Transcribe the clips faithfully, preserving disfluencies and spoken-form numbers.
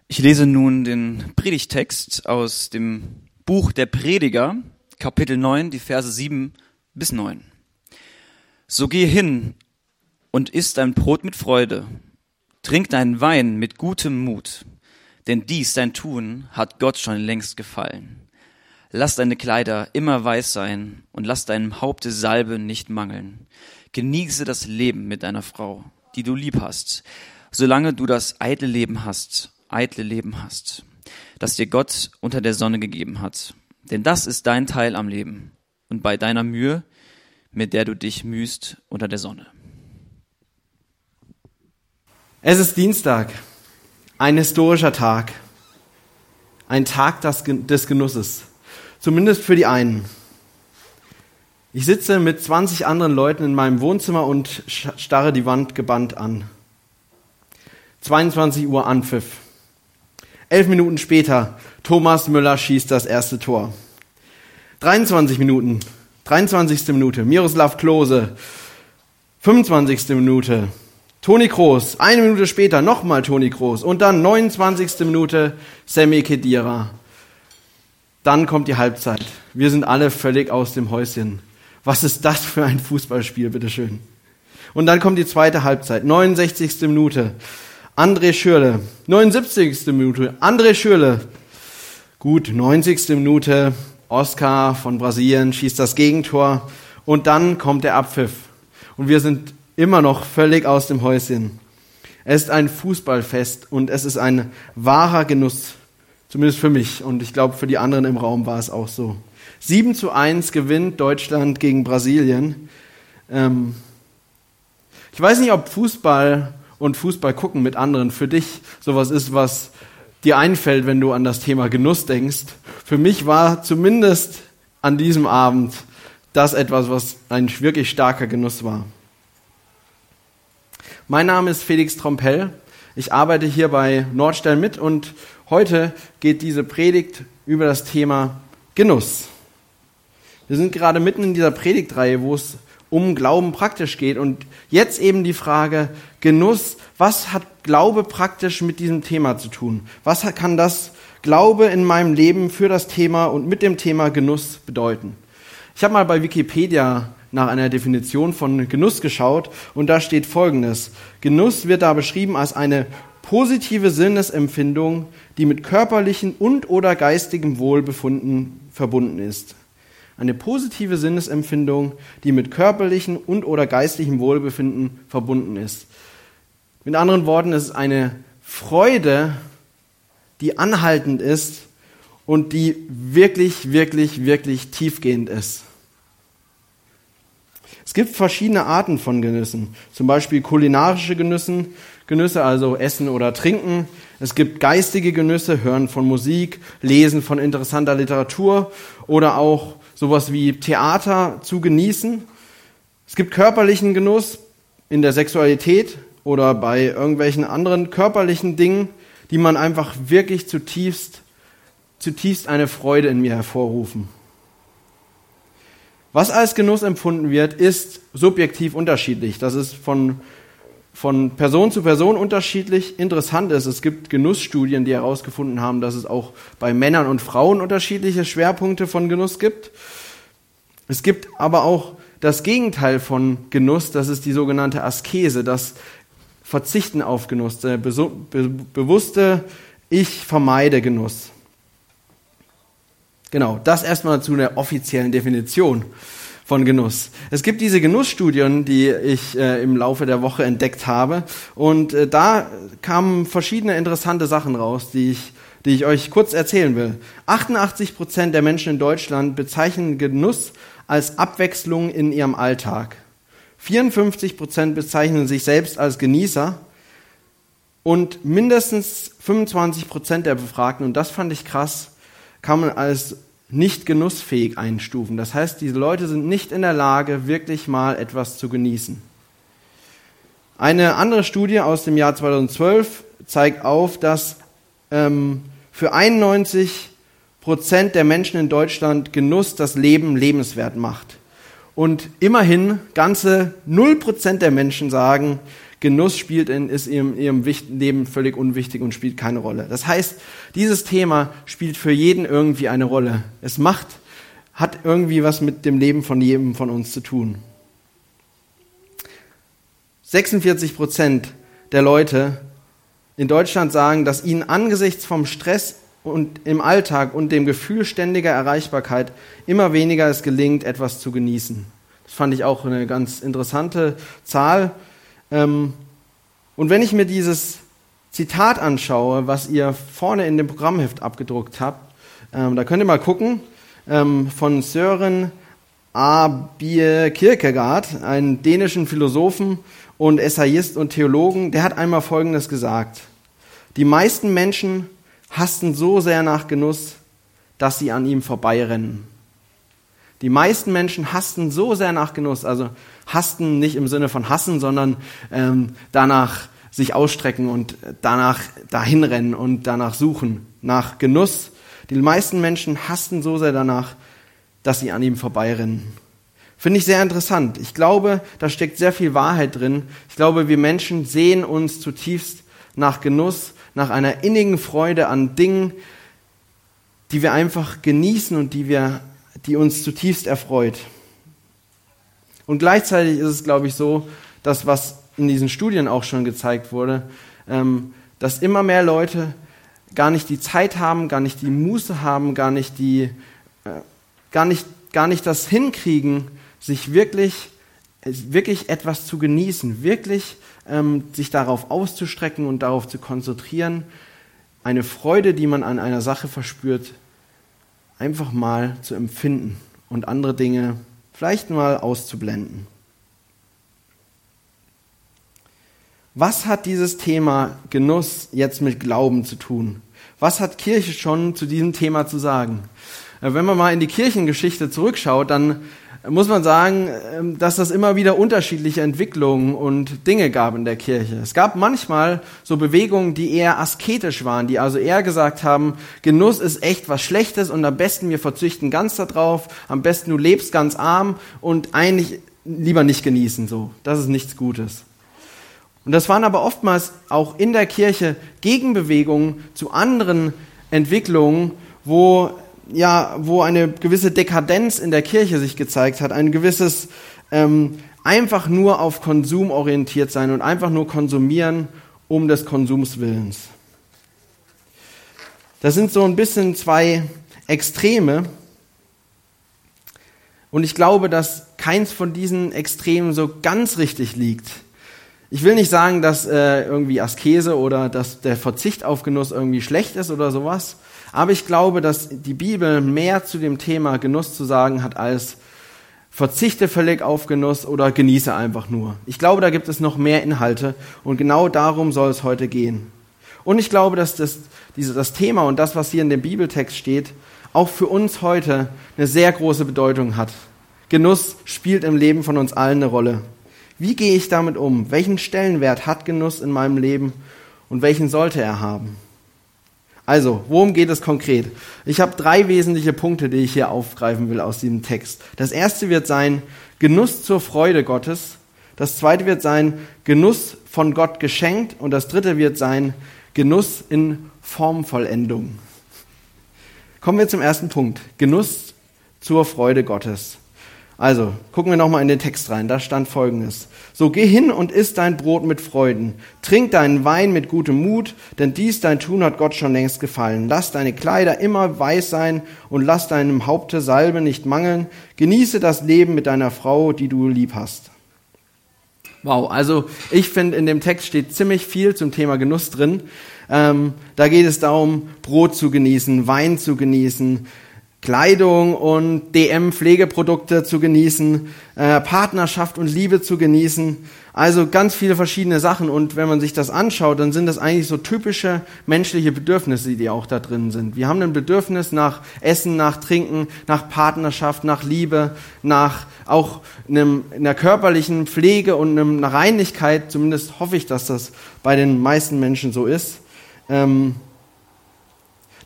Ich lese nun den Predigtext aus dem Buch der Prediger, Kapitel neun, die Verse sieben bis neun. So geh hin und iss dein Brot mit Freude, trink deinen Wein mit gutem Mut, denn dies dein Tun hat Gott schon längst gefallen. Lass deine Kleider immer weiß sein und lass deinem Haupte Salbe nicht mangeln. Genieße das Leben mit deiner Frau, die du lieb hast, solange du das eitle Leben hast, eitle Leben hast, das dir Gott unter der Sonne gegeben hat. Denn das ist dein Teil am Leben und bei deiner Mühe, mit der du dich mühst unter der Sonne. Es ist Dienstag, ein historischer Tag, ein Tag des Genusses, zumindest für die einen. Ich sitze mit zwanzig anderen Leuten in meinem Wohnzimmer und starre die Wand gebannt an. zweiundzwanzig Uhr Anpfiff. Elf Minuten später, Thomas Müller schießt das erste Tor. dreiundzwanzig Minuten, dreiundzwanzigste Minute, Miroslav Klose. fünfundzwanzigste Minute, Toni Kroos. Eine Minute später nochmal Toni Kroos. Und dann neunundzwanzigste Minute, Semi Khedira. Dann kommt die Halbzeit. Wir sind alle völlig aus dem Häuschen. Was ist das für ein Fußballspiel, bitteschön. Und dann kommt die zweite Halbzeit, neunundsechzigste Minute. André Schürrle, neunundsiebzigste Minute, André Schürrle. Gut, neunzigste Minute, Oscar von Brasilien schießt das Gegentor und dann kommt der Abpfiff. Und wir sind immer noch völlig aus dem Häuschen. Es ist ein Fußballfest und es ist ein wahrer Genuss, zumindest für mich und ich glaube für die anderen im Raum war es auch so. sieben zu eins gewinnt Deutschland gegen Brasilien. Ähm, ich weiß nicht, ob Fußball und Fußball gucken mit anderen für dich sowas ist, was dir einfällt, wenn du an das Thema Genuss denkst. Für mich war zumindest an diesem Abend das etwas, was ein wirklich starker Genuss war. Mein Name ist Felix Trompell. Ich arbeite hier bei Nordstern mit und heute geht diese Predigt über das Thema Genuss. Wir sind gerade mitten in dieser Predigtreihe, wo es um Glauben praktisch geht. Und jetzt eben die Frage, Genuss, was hat Glaube praktisch mit diesem Thema zu tun? Was kann das Glaube in meinem Leben für das Thema und mit dem Thema Genuss bedeuten? Ich habe mal bei Wikipedia nach einer Definition von Genuss geschaut und da steht Folgendes. Genuss wird da beschrieben als eine positive Sinnesempfindung, die mit körperlichem und oder geistigem Wohlbefinden verbunden ist. Eine positive Sinnesempfindung, die mit körperlichem und oder geistigem Wohlbefinden verbunden ist. Mit anderen Worten, es ist eine Freude, die anhaltend ist und die wirklich, wirklich, wirklich tiefgehend ist. Es gibt verschiedene Arten von Genüssen, zum Beispiel kulinarische Genüsse, Genüsse, also Essen oder Trinken. Es gibt geistige Genüsse, Hören von Musik, Lesen von interessanter Literatur oder auch sowas wie Theater zu genießen. Es gibt körperlichen Genuss in der Sexualität oder bei irgendwelchen anderen körperlichen Dingen, die man einfach wirklich zutiefst, zutiefst eine Freude in mir hervorrufen. Was als Genuss empfunden wird, ist subjektiv unterschiedlich. Das ist von, von Person zu Person unterschiedlich. Interessant ist, es gibt Genussstudien, die herausgefunden haben, dass es auch bei Männern und Frauen unterschiedliche Schwerpunkte von Genuss gibt. Es gibt aber auch das Gegenteil von Genuss, das ist die sogenannte Askese, das Verzichten auf Genuss, der be- be- bewusste Ich vermeide Genuss. Genau, das erstmal zu einer offiziellen Definition von Genuss. Es gibt diese Genussstudien, die ich äh, im Laufe der Woche entdeckt habe und äh, da kamen verschiedene interessante Sachen raus, die ich, die ich euch kurz erzählen will. achtundachtzig Prozent der Menschen in Deutschland bezeichnen Genuss als Abwechslung in ihrem Alltag. vierundfünfzig Prozent bezeichnen sich selbst als Genießer und mindestens fünfundzwanzig Prozent der Befragten, und das fand ich krass, kann man als nicht genussfähig einstufen. Das heißt, diese Leute sind nicht in der Lage, wirklich mal etwas zu genießen. Eine andere Studie aus dem Jahr zweitausendzwölf zeigt auf, dass ähm, für einundneunzig Prozent der Menschen in Deutschland Genuss das Leben lebenswert macht. Und immerhin ganze null Prozent der Menschen sagen, Genuss spielt in, ist in ihrem Leben völlig unwichtig und spielt keine Rolle. Das heißt, dieses Thema spielt für jeden irgendwie eine Rolle. Es macht, hat irgendwie was mit dem Leben von jedem von uns zu tun. sechsundvierzig Prozent der Leute in Deutschland sagen, dass ihnen angesichts vom Stress und im Alltag und dem Gefühl ständiger Erreichbarkeit immer weniger es gelingt, etwas zu genießen. Das fand ich auch eine ganz interessante Zahl. Und wenn ich mir dieses Zitat anschaue, was ihr vorne in dem Programmheft abgedruckt habt, da könnt ihr mal gucken, von Søren Abie Kierkegaard, einen dänischen Philosophen und Essayist und Theologen, der hat einmal Folgendes gesagt: Die meisten Menschen hasten so sehr nach Genuss, dass sie an ihm vorbeirennen. Die meisten Menschen hasten so sehr nach Genuss, also hasten nicht im Sinne von hassen, sondern ähm, danach sich ausstrecken und danach dahin rennen und danach suchen, nach Genuss. Die meisten Menschen hasten so sehr danach, dass sie an ihm vorbeirennen. Finde ich sehr interessant. Ich glaube, da steckt sehr viel Wahrheit drin. Ich glaube, wir Menschen sehen uns zutiefst nach Genuss, nach einer innigen Freude an Dingen, die wir einfach genießen und die wir, die uns zutiefst erfreut. Und gleichzeitig ist es, glaube ich, so, dass was in diesen Studien auch schon gezeigt wurde, ähm, dass immer mehr Leute gar nicht die Zeit haben, gar nicht die Muße haben, gar nicht die, äh, gar nicht, gar nicht das hinkriegen, sich wirklich, wirklich etwas zu genießen, wirklich ähm, sich darauf auszustrecken und darauf zu konzentrieren, eine Freude, die man an einer Sache verspürt, einfach mal zu empfinden und andere Dinge vielleicht mal auszublenden. Was hat dieses Thema Genuss jetzt mit Glauben zu tun? Was hat Kirche schon zu diesem Thema zu sagen? Wenn man mal in die Kirchengeschichte zurückschaut, dann muss man sagen, dass das immer wieder unterschiedliche Entwicklungen und Dinge gab in der Kirche. Es gab manchmal so Bewegungen, die eher asketisch waren, die also eher gesagt haben, Genuss ist echt was Schlechtes und am besten wir verzichten ganz darauf, am besten du lebst ganz arm und eigentlich lieber nicht genießen, so. Das ist nichts Gutes. Und das waren aber oftmals auch in der Kirche Gegenbewegungen zu anderen Entwicklungen, wo ja, wo eine gewisse Dekadenz in der Kirche sich gezeigt hat, ein gewisses ähm, einfach nur auf Konsum orientiert sein und einfach nur konsumieren um des Konsums willens. Das sind so ein bisschen zwei Extreme und ich glaube, dass keins von diesen Extremen so ganz richtig liegt. Ich will nicht sagen, dass äh, irgendwie Askese oder dass der Verzicht auf Genuss irgendwie schlecht ist oder sowas, aber ich glaube, dass die Bibel mehr zu dem Thema Genuss zu sagen hat als verzichte völlig auf Genuss oder genieße einfach nur. Ich glaube, da gibt es noch mehr Inhalte und genau darum soll es heute gehen. Und ich glaube, dass das, diese, das Thema und das, was hier in dem Bibeltext steht, auch für uns heute eine sehr große Bedeutung hat. Genuss spielt im Leben von uns allen eine Rolle. Wie gehe ich damit um? Welchen Stellenwert hat Genuss in meinem Leben und welchen sollte er haben? Also, worum geht es konkret? Ich habe drei wesentliche Punkte, die ich hier aufgreifen will aus diesem Text. Das erste wird sein, Genuss zur Freude Gottes. Das zweite wird sein, Genuss von Gott geschenkt. Und das dritte wird sein, Genuss in Formvollendung. Kommen wir zum ersten Punkt, Genuss zur Freude Gottes. Also, gucken wir nochmal in den Text rein, da stand Folgendes. So geh hin und iss dein Brot mit Freuden, trink deinen Wein mit gutem Mut, denn dies dein Tun hat Gott schon längst gefallen. Lass deine Kleider immer weiß sein und lass deinem Haupte Salbe nicht mangeln. Genieße das Leben mit deiner Frau, die du lieb hast. Wow, also ich finde, in dem Text steht ziemlich viel zum Thema Genuss drin. Ähm, da geht es darum, Brot zu genießen, Wein zu genießen, Kleidung und D M-Pflegeprodukte zu genießen, äh, Partnerschaft und Liebe zu genießen, also ganz viele verschiedene Sachen. Und wenn man sich das anschaut, dann sind das eigentlich so typische menschliche Bedürfnisse, die auch da drin sind. Wir haben ein Bedürfnis nach Essen, nach Trinken, nach Partnerschaft, nach Liebe, nach auch einem, einer körperlichen Pflege und einer Reinlichkeit, zumindest hoffe ich, dass das bei den meisten Menschen so ist. Ähm,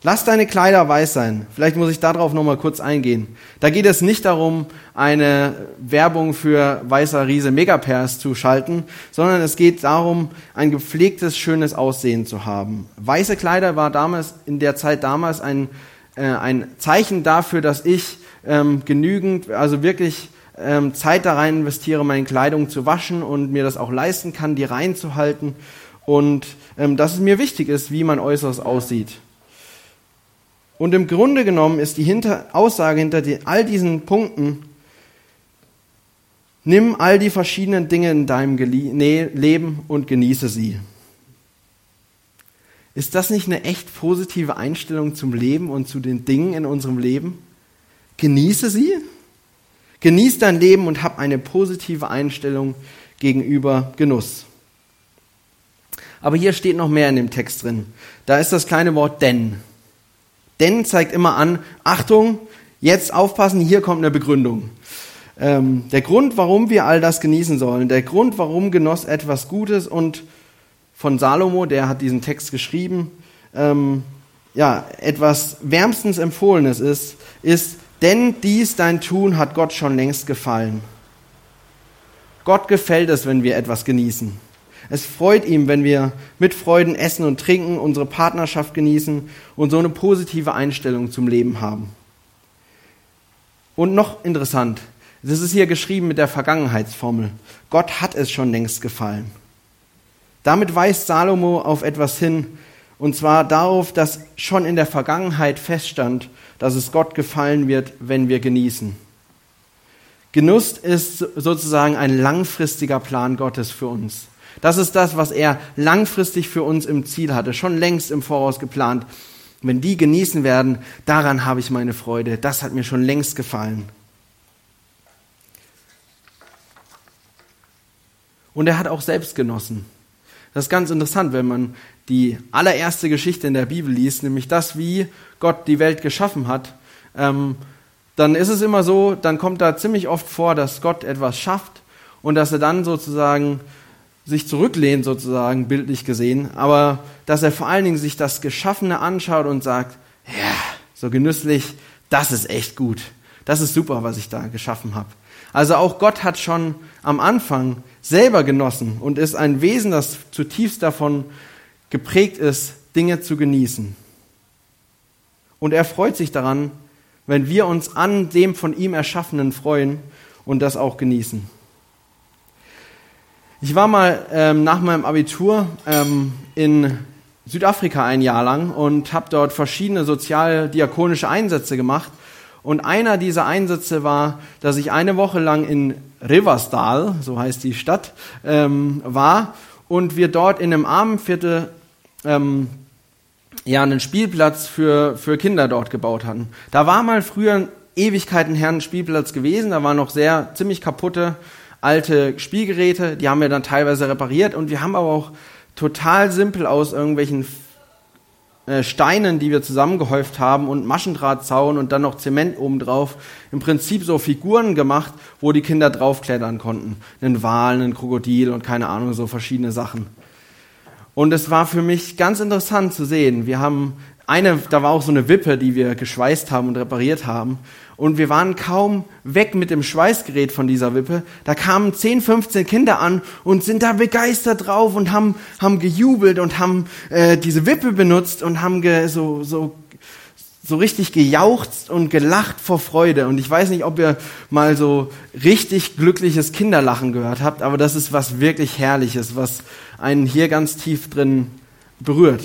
Lass deine Kleider weiß sein. Vielleicht muss ich darauf nochmal kurz eingehen. Da geht es nicht darum, eine Werbung für weißer Riese Megapairs zu schalten, sondern es geht darum, ein gepflegtes, schönes Aussehen zu haben. Weiße Kleider war damals, in der Zeit damals ein, äh, ein Zeichen dafür, dass ich ähm, genügend, also wirklich ähm, Zeit da rein investiere, meine Kleidung zu waschen und mir das auch leisten kann, die reinzuhalten und ähm, dass es mir wichtig ist, wie mein Äußeres aussieht. Und im Grunde genommen ist die hinter, Aussage hinter die, all diesen Punkten, nimm all die verschiedenen Dinge in deinem Gelie- nee, Leben und genieße sie. Ist das nicht eine echt positive Einstellung zum Leben und zu den Dingen in unserem Leben? Genieße sie. Genieß dein Leben und hab eine positive Einstellung gegenüber Genuss. Aber hier steht noch mehr in dem Text drin. Da ist das kleine Wort denn. Denn zeigt immer an, Achtung, jetzt aufpassen, hier kommt eine Begründung. Ähm, der Grund, warum wir all das genießen sollen, der Grund, warum Genuss etwas Gutes und von Salomo, der hat diesen Text geschrieben, ähm, ja, etwas wärmstens Empfohlenes ist, ist, denn dies dein Tun hat Gott schon längst gefallen. Gott gefällt es, wenn wir etwas genießen. Es freut ihm, wenn wir mit Freuden essen und trinken, unsere Partnerschaft genießen und so eine positive Einstellung zum Leben haben. Und noch interessant, das ist hier geschrieben mit der Vergangenheitsformel. Gott hat es schon längst gefallen. Damit weist Salomo auf etwas hin, und zwar darauf, dass schon in der Vergangenheit feststand, dass es Gott gefallen wird, wenn wir genießen. Genuss ist sozusagen ein langfristiger Plan Gottes für uns. Das ist das, was er langfristig für uns im Ziel hatte, schon längst im Voraus geplant. Wenn die genießen werden, daran habe ich meine Freude. Das hat mir schon längst gefallen. Und er hat auch selbst genossen. Das ist ganz interessant, wenn man die allererste Geschichte in der Bibel liest, nämlich das, wie Gott die Welt geschaffen hat. Ähm, dann ist es immer so, dann kommt da ziemlich oft vor, dass Gott etwas schafft und dass er dann sozusagen sich zurücklehnt, sozusagen, bildlich gesehen, aber dass er vor allen Dingen sich das Geschaffene anschaut und sagt, ja, so genüsslich, das ist echt gut. Das ist super, was ich da geschaffen habe. Also auch Gott hat schon am Anfang selber genossen und ist ein Wesen, das zutiefst davon geprägt ist, Dinge zu genießen. Und er freut sich daran, wenn wir uns an dem von ihm Erschaffenen freuen und das auch genießen. Ich war mal ähm, nach meinem Abitur ähm, in Südafrika ein Jahr lang und habe dort verschiedene sozial-diakonische Einsätze gemacht. Und einer dieser Einsätze war, dass ich eine Woche lang in Riversdale, so heißt die Stadt, ähm, war und wir dort in einem Armenviertel ähm, ja einen Spielplatz für für Kinder dort gebaut hatten. Da war mal früher Ewigkeiten her ein Spielplatz gewesen, da waren noch sehr ziemlich kaputte alte Spielgeräte, die haben wir dann teilweise repariert und wir haben aber auch total simpel aus irgendwelchen äh, Steinen, die wir zusammengehäuft haben und Maschendrahtzaun und dann noch Zement obendrauf, im Prinzip so Figuren gemacht, wo die Kinder draufklettern konnten. Einen Wal, einen Krokodil und keine Ahnung, so verschiedene Sachen. Und es war für mich ganz interessant zu sehen. Wir haben eine, da war auch so eine Wippe, die wir geschweißt haben und repariert haben. Und wir waren kaum weg mit dem Schweißgerät von dieser Wippe. Da kamen zehn, fünfzehn Kinder an und sind da begeistert drauf und haben, haben gejubelt und haben äh, diese Wippe benutzt und haben ge, so, so, so richtig gejauchzt und gelacht vor Freude. Und ich weiß nicht, ob ihr mal so richtig glückliches Kinderlachen gehört habt, aber das ist was wirklich Herrliches, was einen hier ganz tief drin berührt.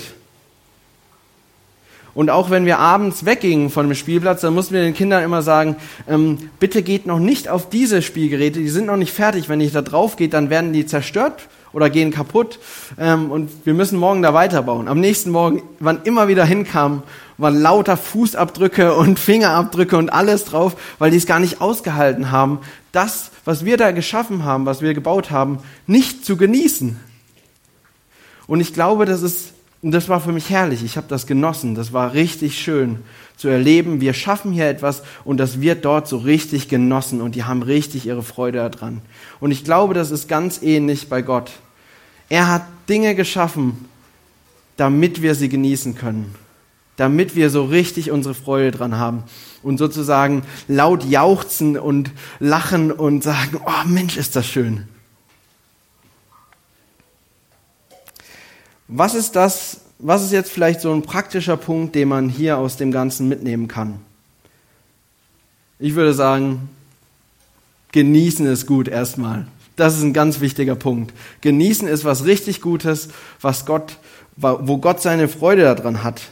Und auch wenn wir abends weggingen von dem Spielplatz, dann mussten wir den Kindern immer sagen, ähm, bitte geht noch nicht auf diese Spielgeräte, die sind noch nicht fertig. Wenn ihr da drauf geht, dann werden die zerstört oder gehen kaputt ähm, und wir müssen morgen da weiterbauen. Am nächsten Morgen, wann immer wieder hinkamen, waren lauter Fußabdrücke und Fingerabdrücke und alles drauf, weil die es gar nicht ausgehalten haben, das, was wir da geschaffen haben, was wir gebaut haben, nicht zu genießen. Und ich glaube, das ist Und das war für mich herrlich. Ich habe das genossen. Das war richtig schön zu erleben. Wir schaffen hier etwas und das wird dort so richtig genossen und die haben richtig ihre Freude daran. Und ich glaube, das ist ganz ähnlich bei Gott. Er hat Dinge geschaffen, damit wir sie genießen können. damit wir so richtig unsere Freude dran haben und sozusagen laut jauchzen und lachen und sagen, oh Mensch, ist das schön. Was ist das, was ist jetzt vielleicht so ein praktischer Punkt, den man hier aus dem Ganzen mitnehmen kann? Ich würde sagen, genießen ist gut erstmal. Das ist ein ganz wichtiger Punkt. Genießen ist was richtig Gutes, was Gott, wo Gott seine Freude daran hat.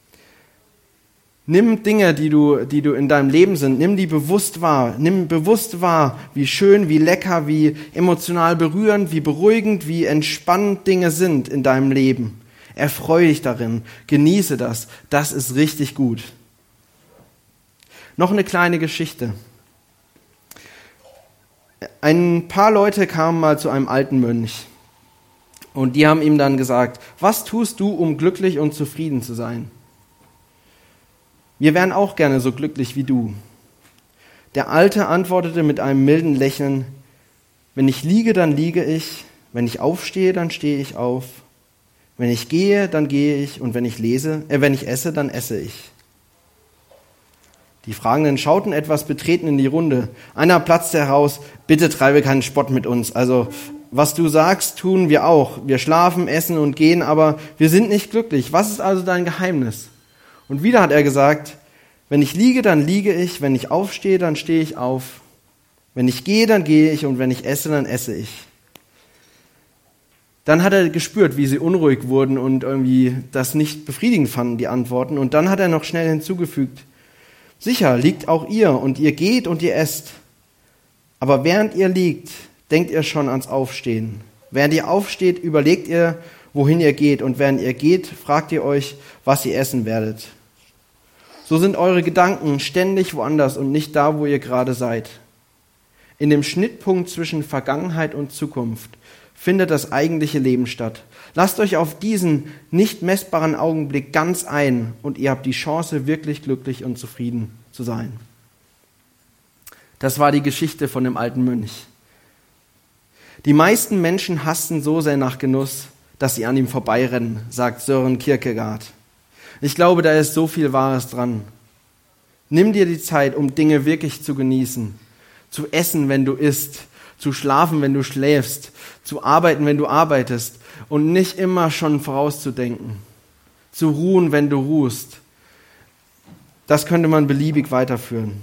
Nimm Dinge, die du, die du in deinem Leben sind, nimm die bewusst wahr. Nimm bewusst wahr, wie schön, wie lecker, wie emotional berührend, wie beruhigend, wie entspannend Dinge sind in deinem Leben. Erfreue dich darin, genieße das. Das ist richtig gut. Noch eine kleine Geschichte. Ein paar Leute kamen mal zu einem alten Mönch und die haben ihm dann gesagt, was tust du, um glücklich und zufrieden zu sein? Wir wären auch gerne so glücklich wie du. Der Alte antwortete mit einem milden Lächeln, wenn ich liege, dann liege ich, wenn ich aufstehe, dann stehe ich auf, wenn ich gehe, dann gehe ich und wenn ich lese, äh, wenn ich esse, dann esse ich. Die Fragenden schauten etwas betreten in die Runde. Einer platzte heraus, bitte treibe keinen Spott mit uns. Also, was du sagst, tun wir auch. Wir schlafen, essen und gehen, aber wir sind nicht glücklich. Was ist also dein Geheimnis? Und wieder hat er gesagt, wenn ich liege, dann liege ich, wenn ich aufstehe, dann stehe ich auf. Wenn ich gehe, dann gehe ich und wenn ich esse, dann esse ich. Dann hat er gespürt, wie sie unruhig wurden und irgendwie das nicht befriedigend fanden, die Antworten. Und dann hat er noch schnell hinzugefügt, sicher, liegt auch ihr und ihr geht und ihr esst. Aber während ihr liegt, denkt ihr schon ans Aufstehen. Während ihr aufsteht, überlegt ihr, wohin ihr geht. Und während ihr geht, fragt ihr euch, was ihr essen werdet. So sind eure Gedanken ständig woanders und nicht da, wo ihr gerade seid. In dem Schnittpunkt zwischen Vergangenheit und Zukunft findet das eigentliche Leben statt. Lasst euch auf diesen nicht messbaren Augenblick ganz ein und ihr habt die Chance, wirklich glücklich und zufrieden zu sein. Das war die Geschichte von dem alten Mönch. Die meisten Menschen hasten so sehr nach Genuss, dass sie an ihm vorbeirennen, sagt Søren Kierkegaard. Ich glaube, da ist so viel Wahres dran. Nimm dir die Zeit, um Dinge wirklich zu genießen, zu essen, wenn du isst, zu schlafen, wenn du schläfst, zu arbeiten, wenn du arbeitest und nicht immer schon vorauszudenken, zu ruhen, wenn du ruhst. Das könnte man beliebig weiterführen.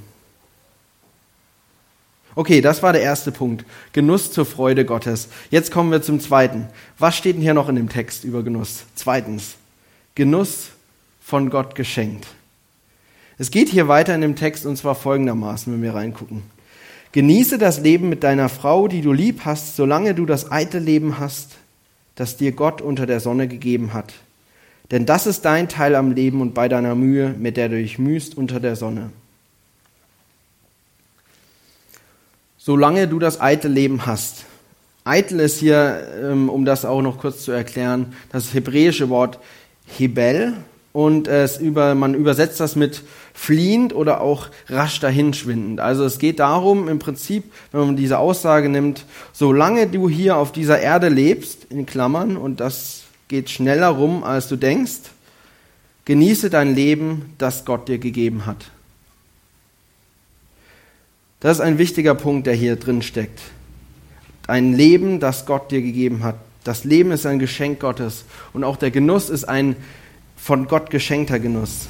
Okay, das war der erste Punkt. Genuss zur Freude Gottes. Jetzt kommen wir zum zweiten. Was steht denn hier noch in dem Text über Genuss? Zweitens, Genuss von Gott geschenkt. Es geht hier weiter in dem Text und zwar folgendermaßen, wenn wir reingucken. Genieße das Leben mit deiner Frau, die du lieb hast, solange du das eitle Leben hast, das dir Gott unter der Sonne gegeben hat. Denn das ist dein Teil am Leben und bei deiner Mühe, mit der du dich mühst unter der Sonne. Solange du das eitle Leben hast. Eitel ist hier, um das auch noch kurz zu erklären, das hebräische Wort Hebel. Und es über, man übersetzt das mit fliehend oder auch rasch dahinschwindend. Also es geht darum, im Prinzip, wenn man diese Aussage nimmt, solange du hier auf dieser Erde lebst, in Klammern, und das geht schneller rum, als du denkst, genieße dein Leben, das Gott dir gegeben hat. Das ist ein wichtiger Punkt, der hier drin steckt. Ein Leben, das Gott dir gegeben hat. Das Leben ist ein Geschenk Gottes und auch der Genuss ist ein von Gott geschenkter Genuss.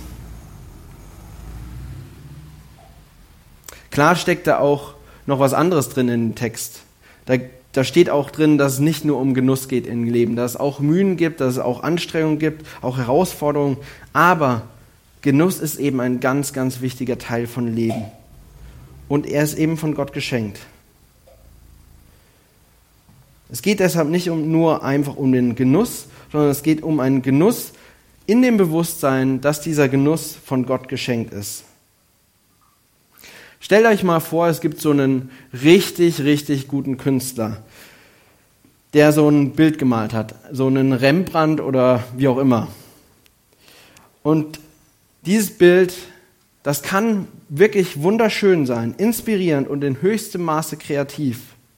Klar steckt da auch noch was anderes drin in dem Text. Da, da steht auch drin, dass es nicht nur um Genuss geht im Leben, dass es auch Mühen gibt, dass es auch Anstrengungen gibt, auch Herausforderungen. Aber Genuss ist eben ein ganz, ganz wichtiger Teil von Leben. Und er ist eben von Gott geschenkt. Es geht deshalb nicht um, nur einfach um den Genuss, sondern es geht um einen Genuss, in dem Bewusstsein, dass dieser Genuss von Gott geschenkt ist. Stellt euch mal vor, es gibt so einen richtig, richtig guten Künstler, der so ein Bild gemalt hat, so einen Rembrandt oder wie auch immer. Und dieses Bild, das kann wirklich wunderschön sein, inspirierend und in höchstem Maße kreativ.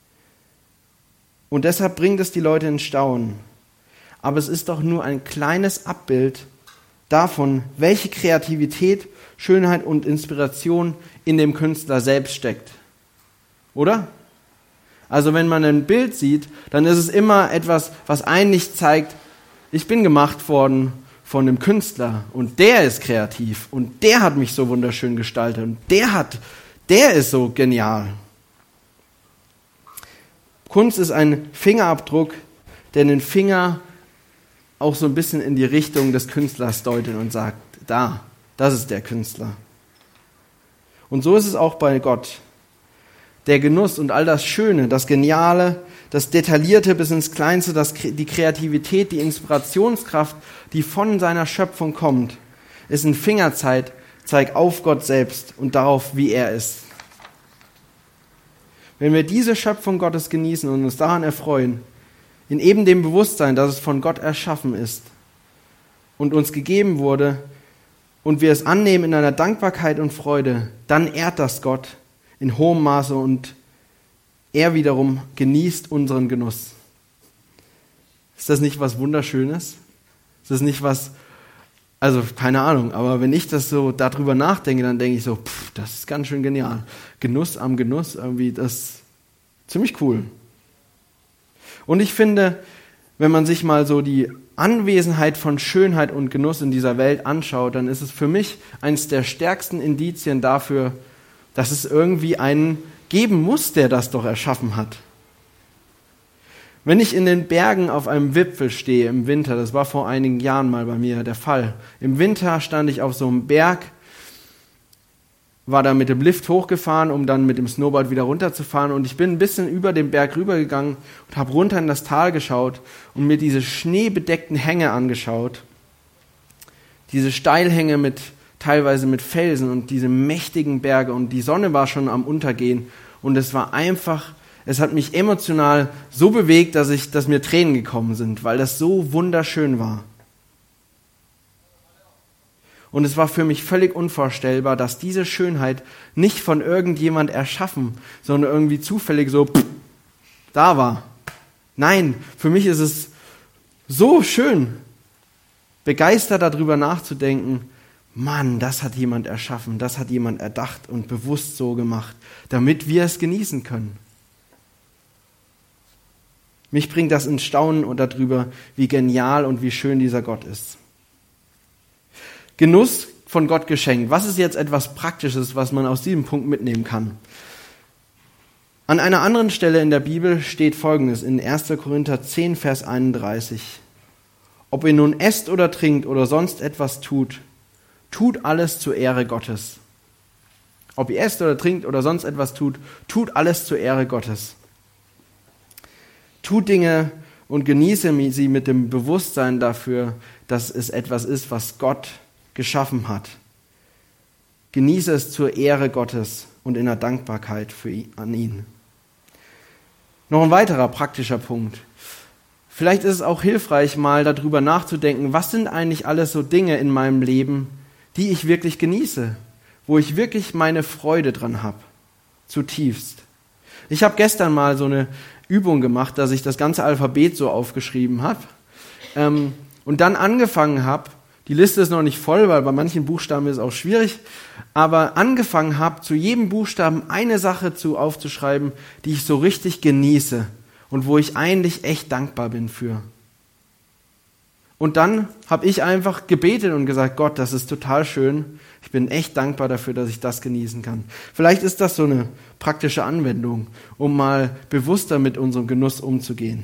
Und deshalb bringt es die Leute in Staunen. Aber es ist doch nur ein kleines Abbild davon, welche Kreativität, Schönheit und Inspiration in dem Künstler selbst steckt. Oder? Also wenn man ein Bild sieht, dann ist es immer etwas, was eigentlich zeigt, ich bin gemacht worden von einem Künstler und der ist kreativ und der hat mich so wunderschön gestaltet und der hat, der ist so genial. Kunst ist ein Fingerabdruck, der den Finger auch so ein bisschen in die Richtung des Künstlers deutet und sagt, da, das ist der Künstler. Und so ist es auch bei Gott. Der Genuss und all das Schöne, das Geniale, das Detaillierte bis ins Kleinste, das, die Kreativität, die Inspirationskraft, die von seiner Schöpfung kommt, ist ein Fingerzeig auf Gott selbst und darauf, wie er ist. Wenn wir diese Schöpfung Gottes genießen und uns daran erfreuen, in eben dem Bewusstsein, dass es von Gott erschaffen ist und uns gegeben wurde und wir es annehmen in einer Dankbarkeit und Freude, dann ehrt das Gott in hohem Maße und er wiederum genießt unseren Genuss. Ist das nicht was Wunderschönes? Ist das nicht was, also keine Ahnung, aber wenn ich das so darüber nachdenke, dann denke ich so, pff, das ist ganz schön genial. Genuss am Genuss, irgendwie, das ist ziemlich cool. Und ich finde, wenn man sich mal so die Anwesenheit von Schönheit und Genuss in dieser Welt anschaut, dann ist es für mich eines der stärksten Indizien dafür, dass es irgendwie einen geben muss, der das doch erschaffen hat. Wenn ich in den Bergen auf einem Wipfel stehe im Winter, das war vor einigen Jahren mal bei mir der Fall. Im Winter stand ich auf so einem Berg, war da mit dem Lift hochgefahren, um dann mit dem Snowboard wieder runterzufahren und ich bin ein bisschen über den Berg rübergegangen und habe runter in das Tal geschaut und mir diese schneebedeckten Hänge angeschaut. Diese Steilhänge mit teilweise mit Felsen und diese mächtigen Berge und die Sonne war schon am Untergehen und es war einfach, es hat mich emotional so bewegt, dass ich, dass mir Tränen gekommen sind, weil das so wunderschön war. Und es war für mich völlig unvorstellbar, dass diese Schönheit nicht von irgendjemand erschaffen, sondern irgendwie zufällig so pff, da war. Nein, für mich ist es so schön, begeistert darüber nachzudenken, Mann, das hat jemand erschaffen, das hat jemand erdacht und bewusst so gemacht, damit wir es genießen können. Mich bringt das ins Staunen darüber, wie genial und wie schön dieser Gott ist. Genuss von Gott geschenkt. Was ist jetzt etwas Praktisches, was man aus diesem Punkt mitnehmen kann? An einer anderen Stelle in der Bibel steht Folgendes in erster Korinther zehn, Vers einunddreißig. Ob ihr nun esst oder trinkt oder sonst etwas tut, tut alles zur Ehre Gottes. Ob ihr esst oder trinkt oder sonst etwas tut, tut alles zur Ehre Gottes. Tut Dinge und genieße sie mit dem Bewusstsein dafür, dass es etwas ist, was Gott geschaffen hat. Genieße es zur Ehre Gottes und in der Dankbarkeit für ihn, an ihn. Noch ein weiterer praktischer Punkt. Vielleicht ist es auch hilfreich, mal darüber nachzudenken, was sind eigentlich alles so Dinge in meinem Leben, die ich wirklich genieße, wo ich wirklich meine Freude dran habe, zutiefst. Ich habe gestern mal so eine Übung gemacht, dass ich das ganze Alphabet so aufgeschrieben habe ähm, und dann angefangen habe, die Liste ist noch nicht voll, weil bei manchen Buchstaben ist es auch schwierig, aber angefangen habe, zu jedem Buchstaben eine Sache zu aufzuschreiben, die ich so richtig genieße und wo ich eigentlich echt dankbar bin für. Und dann habe ich einfach gebetet und gesagt, Gott, das ist total schön. Ich bin echt dankbar dafür, dass ich das genießen kann. Vielleicht ist das so eine praktische Anwendung, um mal bewusster mit unserem Genuss umzugehen.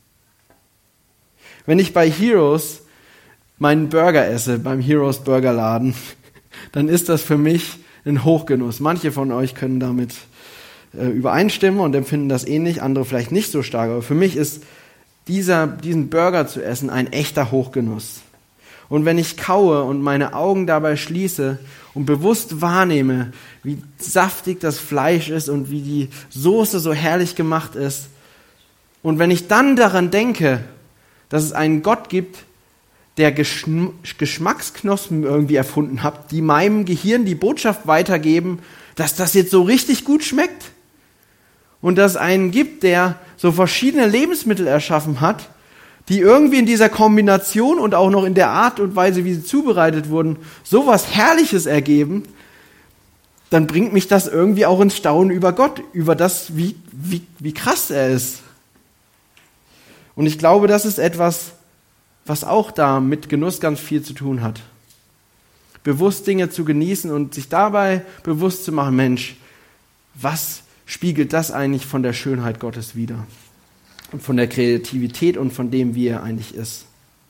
Wenn ich bei Heroes meinen Burger esse, beim Heroes Burgerladen, dann ist das für mich ein Hochgenuss. Manche von euch können damit äh, übereinstimmen und empfinden das ähnlich, andere vielleicht nicht so stark. Aber für mich ist dieser, diesen Burger zu essen ein echter Hochgenuss. Und wenn ich kaue und meine Augen dabei schließe und bewusst wahrnehme, wie saftig das Fleisch ist und wie die Soße so herrlich gemacht ist, und wenn ich dann daran denke, dass es einen Gott gibt, der Geschm- Geschmacksknospen irgendwie erfunden hat, die meinem Gehirn die Botschaft weitergeben, dass das jetzt so richtig gut schmeckt, und dass es einen gibt, der so verschiedene Lebensmittel erschaffen hat, die irgendwie in dieser Kombination und auch noch in der Art und Weise, wie sie zubereitet wurden, sowas Herrliches ergeben, dann bringt mich das irgendwie auch ins Staunen über Gott, über das, wie, wie, wie krass er ist. Und ich glaube, das ist etwas, was auch da mit Genuss ganz viel zu tun hat. Bewusst Dinge zu genießen und sich dabei bewusst zu machen, Mensch, was spiegelt das eigentlich von der Schönheit Gottes wider? Und von der Kreativität und von dem, wie er eigentlich ist.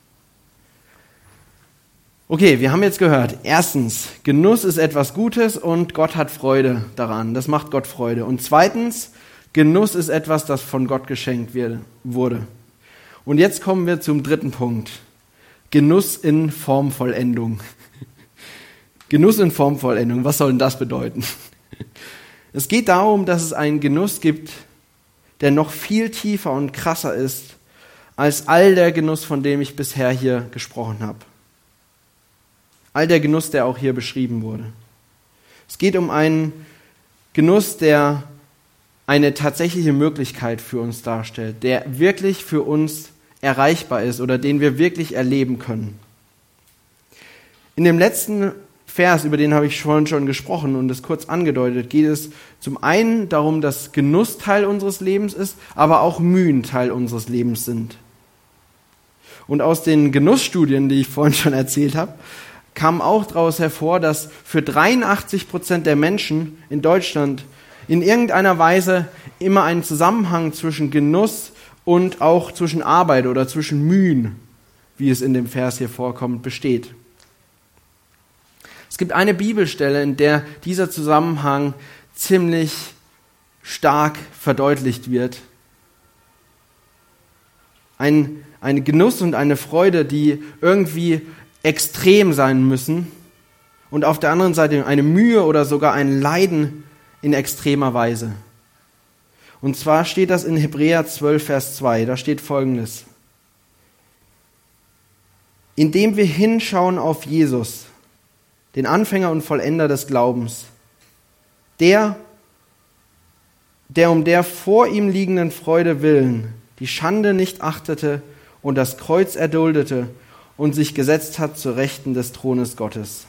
Okay, wir haben jetzt gehört, erstens, Genuss ist etwas Gutes und Gott hat Freude daran. Das macht Gott Freude. Und zweitens, Genuss ist etwas, das von Gott geschenkt wurde. Und jetzt kommen wir zum dritten Punkt. Genuss in Formvollendung. Genuss in Formvollendung, was soll denn das bedeuten? Es geht darum, dass es einen Genuss gibt, der noch viel tiefer und krasser ist, als all der Genuss, von dem ich bisher hier gesprochen habe. All der Genuss, der auch hier beschrieben wurde. Es geht um einen Genuss, der eine tatsächliche Möglichkeit für uns darstellt, der wirklich für uns erreichbar ist oder den wir wirklich erleben können. In dem letzten Vers, über den habe ich vorhin schon gesprochen und es kurz angedeutet, geht es zum einen darum, dass Genuss Teil unseres Lebens ist, aber auch Mühen Teil unseres Lebens sind. Und aus den Genussstudien, die ich vorhin schon erzählt habe, kam auch daraus hervor, dass für dreiundachtzig Prozent der Menschen in Deutschland in irgendeiner Weise immer ein Zusammenhang zwischen Genuss und auch zwischen Arbeit oder zwischen Mühen, wie es in dem Vers hier vorkommt, besteht. Es gibt eine Bibelstelle, in der dieser Zusammenhang ziemlich stark verdeutlicht wird. Ein, ein Genuss und eine Freude, die irgendwie extrem sein müssen und auf der anderen Seite eine Mühe oder sogar ein Leiden in extremer Weise. Und zwar steht das in Hebräer zwölf, Vers zwei, da steht Folgendes. Indem wir hinschauen auf Jesus, den Anfänger und Vollender des Glaubens, der, der um der vor ihm liegenden Freude willen die Schande nicht achtete und das Kreuz erduldete und sich gesetzt hat zur Rechten des Thrones Gottes.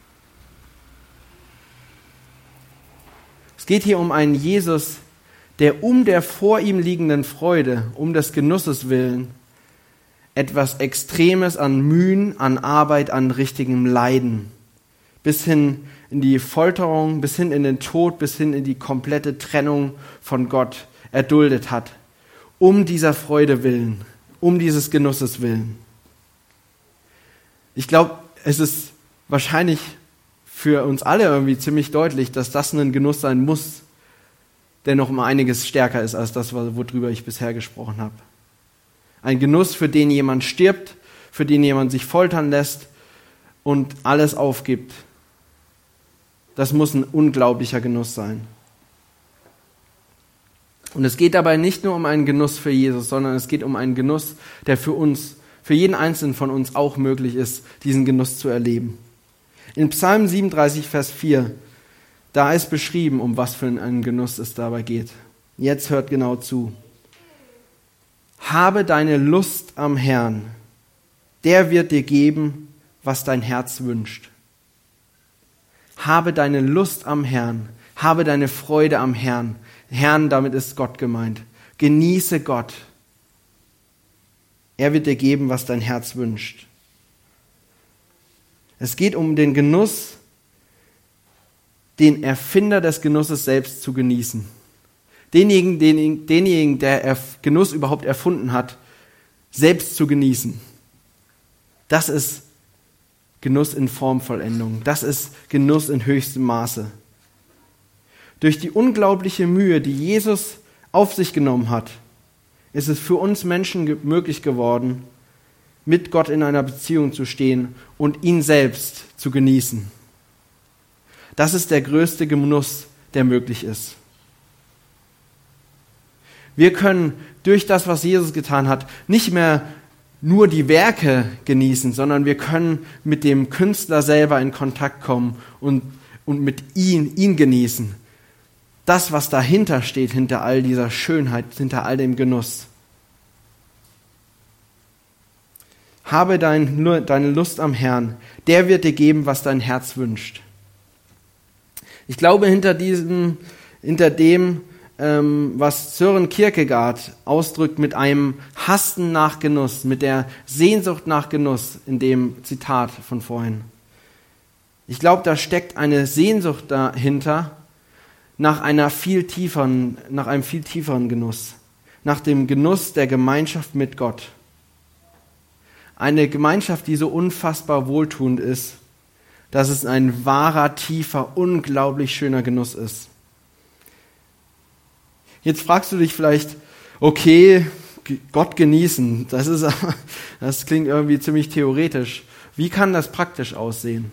Es geht hier um einen Jesus, der um der vor ihm liegenden Freude, um des Genusses willen, etwas Extremes an Mühen, an Arbeit, an richtigem Leiden, bis hin in die Folterung, bis hin in den Tod, bis hin in die komplette Trennung von Gott erduldet hat, um dieser Freude willen, um dieses Genusses willen. Ich glaube, es ist wahrscheinlich für uns alle irgendwie ziemlich deutlich, dass das ein Genuss sein muss, der noch um einiges stärker ist als das, worüber ich bisher gesprochen habe. Ein Genuss, für den jemand stirbt, für den jemand sich foltern lässt und alles aufgibt. Das muss ein unglaublicher Genuss sein. Und es geht dabei nicht nur um einen Genuss für Jesus, sondern es geht um einen Genuss, der für uns, für jeden Einzelnen von uns auch möglich ist, diesen Genuss zu erleben. In Psalm siebenunddreißig, Vers vier, da ist beschrieben, um was für einen Genuss es dabei geht. Jetzt hört genau zu. Habe deine Lust am Herrn, der wird dir geben, was dein Herz wünscht. Habe deine Lust am Herrn, habe deine Freude am Herrn. Herrn, damit ist Gott gemeint. Genieße Gott. Er wird dir geben, was dein Herz wünscht. Es geht um den Genuss, den Erfinder des Genusses selbst zu genießen. Denjenigen, den, denjenigen, der Genuss überhaupt erfunden hat, selbst zu genießen. Das ist Genuss in Formvollendung. Das ist Genuss in höchstem Maße. Durch die unglaubliche Mühe, die Jesus auf sich genommen hat, ist es für uns Menschen möglich geworden, mit Gott in einer Beziehung zu stehen und ihn selbst zu genießen. Das ist der größte Genuss, der möglich ist. Wir können durch das, was Jesus getan hat, nicht mehr nur die Werke genießen, sondern wir können mit dem Künstler selber in Kontakt kommen und, und mit ihm, ihn genießen. Das, was dahinter steht, hinter all dieser Schönheit, hinter all dem Genuss. Habe dein, deine Lust am Herrn. Der wird dir geben, was dein Herz wünscht. Ich glaube, hinter diesem, hinter dem, ähm, was Søren Kierkegaard ausdrückt mit einem Hasten nach Genuss, mit der Sehnsucht nach Genuss in dem Zitat von vorhin. Ich glaube, da steckt eine Sehnsucht dahinter nach einer viel tieferen, nach einem viel tieferen Genuss, nach dem Genuss der Gemeinschaft mit Gott. Eine Gemeinschaft, die so unfassbar wohltuend ist, dass es ein wahrer, tiefer, unglaublich schöner Genuss ist. Jetzt fragst du dich vielleicht, okay, Gott genießen, das ist, das klingt irgendwie ziemlich theoretisch. Wie kann das praktisch aussehen?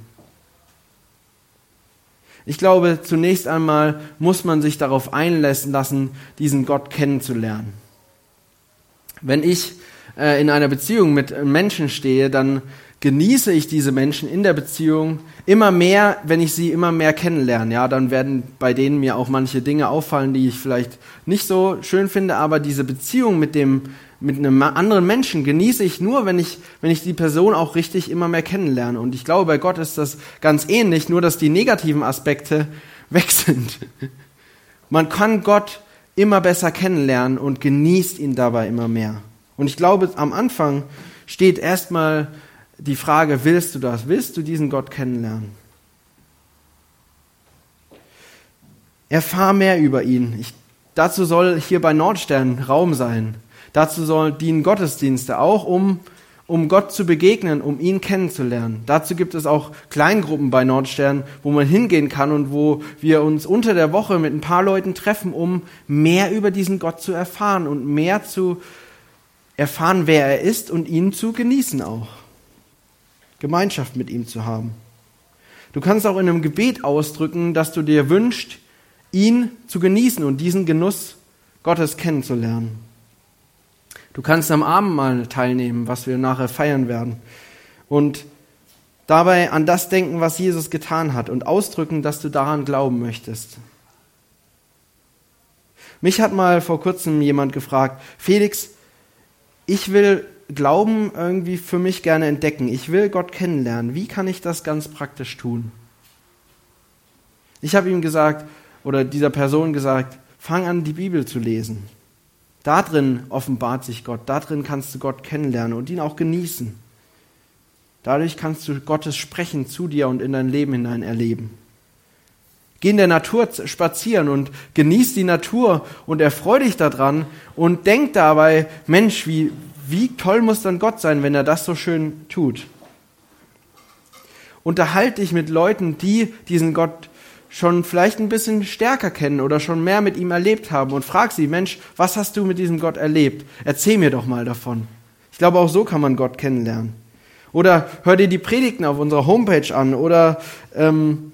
Ich glaube, zunächst einmal muss man sich darauf einlassen lassen, diesen Gott kennenzulernen. Wenn ich äh, in einer Beziehung mit Menschen stehe, dann genieße ich diese Menschen in der Beziehung immer mehr, wenn ich sie immer mehr kennenlerne. Ja, dann werden bei denen mir auch manche Dinge auffallen, die ich vielleicht nicht so schön finde, aber diese Beziehung mit dem, mit einem anderen Menschen genieße ich nur, wenn ich, wenn ich die Person auch richtig immer mehr kennenlerne. Und ich glaube, bei Gott ist das ganz ähnlich, nur dass die negativen Aspekte weg sind. Man kann Gott immer besser kennenlernen und genießt ihn dabei immer mehr. Und ich glaube, am Anfang steht erstmal die Frage, willst du das? Willst du diesen Gott kennenlernen? Erfahr mehr über ihn. Ich, dazu soll hier bei Nordstern Raum sein. Dazu soll dienen Gottesdienste, auch um, um Gott zu begegnen, um ihn kennenzulernen. Dazu gibt es auch Kleingruppen bei Nordstern, wo man hingehen kann und wo wir uns unter der Woche mit ein paar Leuten treffen, um mehr über diesen Gott zu erfahren und mehr zu erfahren, wer er ist und ihn zu genießen auch. Gemeinschaft mit ihm zu haben. Du kannst auch in einem Gebet ausdrücken, dass du dir wünschst, ihn zu genießen und diesen Genuss Gottes kennenzulernen. Du kannst am Abendmahl teilnehmen, was wir nachher feiern werden, und dabei an das denken, was Jesus getan hat, und ausdrücken, dass du daran glauben möchtest. Mich hat mal vor kurzem jemand gefragt, Felix, ich will Glauben irgendwie für mich gerne entdecken. Ich will Gott kennenlernen. Wie kann ich das ganz praktisch tun? Ich habe ihm gesagt, oder dieser Person gesagt, fang an, die Bibel zu lesen. Da drin offenbart sich Gott. Da drin kannst du Gott kennenlernen und ihn auch genießen. Dadurch kannst du Gottes Sprechen zu dir und in dein Leben hinein erleben. Geh in der Natur spazieren und genieß die Natur und erfreu dich daran und denk dabei, Mensch, wie Wie toll muss dann Gott sein, wenn er das so schön tut? Unterhalte dich mit Leuten, die diesen Gott schon vielleicht ein bisschen stärker kennen oder schon mehr mit ihm erlebt haben, und frag sie, Mensch, was hast du mit diesem Gott erlebt? Erzähl mir doch mal davon. Ich glaube, auch so kann man Gott kennenlernen. Oder hör dir die Predigten auf unserer Homepage an oder ähm,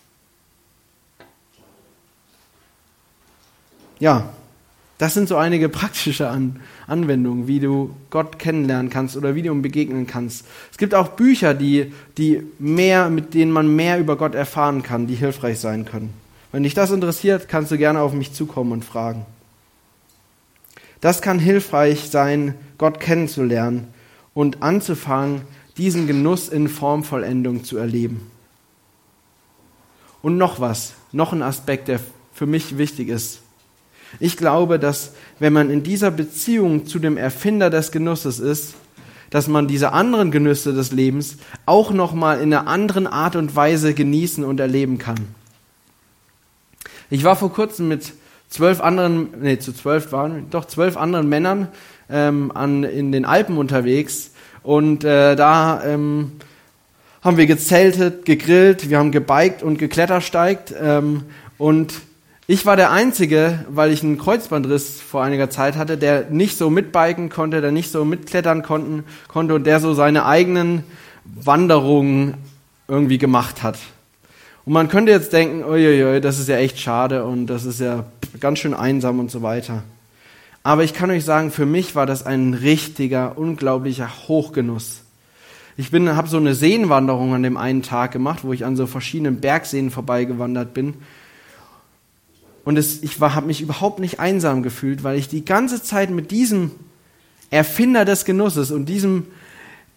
ja, das sind so einige praktische An- Anwendungen, wie du Gott kennenlernen kannst oder wie du ihm begegnen kannst. Es gibt auch Bücher, die, die mehr, mit denen man mehr über Gott erfahren kann, die hilfreich sein können. Wenn dich das interessiert, kannst du gerne auf mich zukommen und fragen. Das kann hilfreich sein, Gott kennenzulernen und anzufangen, diesen Genuss in Formvollendung zu erleben. Und noch was, noch ein Aspekt, der für mich wichtig ist. Ich glaube, dass wenn man in dieser Beziehung zu dem Erfinder des Genusses ist, dass man diese anderen Genüsse des Lebens auch nochmal in einer anderen Art und Weise genießen und erleben kann. Ich war vor kurzem mit zwölf anderen, nee, zu zwölf waren, doch zwölf anderen Männern ähm, an, in den Alpen unterwegs, und äh, da ähm, haben wir gezeltet, gegrillt, wir haben gebiked und geklettersteigt, ähm, und ich war der Einzige, weil ich einen Kreuzbandriss vor einiger Zeit hatte, der nicht so mitbiken konnte, der nicht so mitklettern konnten, konnte und der so seine eigenen Wanderungen irgendwie gemacht hat. Und man könnte jetzt denken, uiuiui, das ist ja echt schade und das ist ja ganz schön einsam und so weiter. Aber ich kann euch sagen, für mich war das ein richtiger, unglaublicher Hochgenuss. Ich bin, habe so eine Seenwanderung an dem einen Tag gemacht, wo ich an so verschiedenen Bergseen vorbeigewandert bin. Und es, ich habe mich überhaupt nicht einsam gefühlt, weil ich die ganze Zeit mit diesem Erfinder des Genusses und diesem,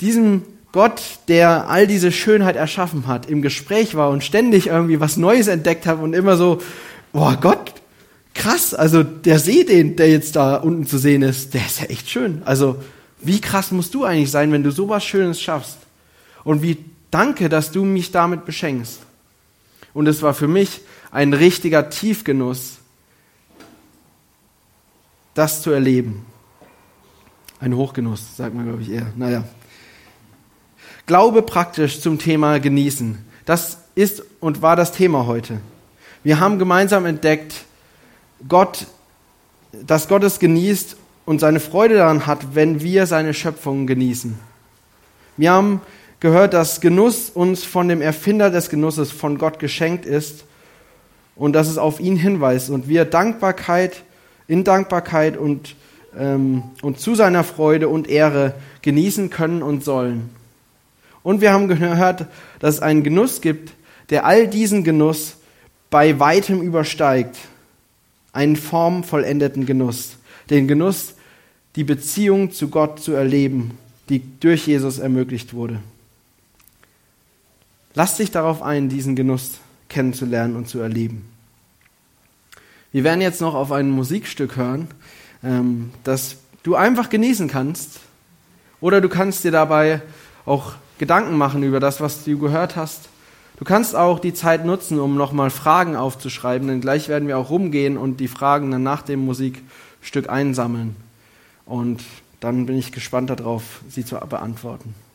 diesem Gott, der all diese Schönheit erschaffen hat, im Gespräch war und ständig irgendwie was Neues entdeckt hat und immer so, boah, Gott, krass, also der See, den, der jetzt da unten zu sehen ist, der ist ja echt schön. Also wie krass musst du eigentlich sein, wenn du sowas Schönes schaffst? Und wie danke, dass du mich damit beschenkst. Und es war für mich ein richtiger Tiefgenuss, das zu erleben. Ein Hochgenuss, sagt man, glaube ich, eher. Naja. Glaube praktisch zum Thema Genießen. Das ist und war das Thema heute. Wir haben gemeinsam entdeckt, Gott, dass Gott es genießt und seine Freude daran hat, wenn wir seine Schöpfung genießen. Wir haben gehört, dass Genuss uns von dem Erfinder des Genusses, von Gott geschenkt ist und dass es auf ihn hinweist und wir Dankbarkeit, in Dankbarkeit und, ähm, und zu seiner Freude und Ehre genießen können und sollen. Und wir haben gehört, dass es einen Genuss gibt, der all diesen Genuss bei weitem übersteigt. Einen formvollendeten Genuss. Den Genuss, die Beziehung zu Gott zu erleben, die durch Jesus ermöglicht wurde. Lass dich darauf ein, diesen Genuss kennenzulernen und zu erleben. Wir werden jetzt noch auf ein Musikstück hören, das du einfach genießen kannst. Oder du kannst dir dabei auch Gedanken machen über das, was du gehört hast. Du kannst auch die Zeit nutzen, um nochmal Fragen aufzuschreiben, denn gleich werden wir auch rumgehen und die Fragen dann nach dem Musikstück einsammeln. Und dann bin ich gespannt darauf, sie zu beantworten.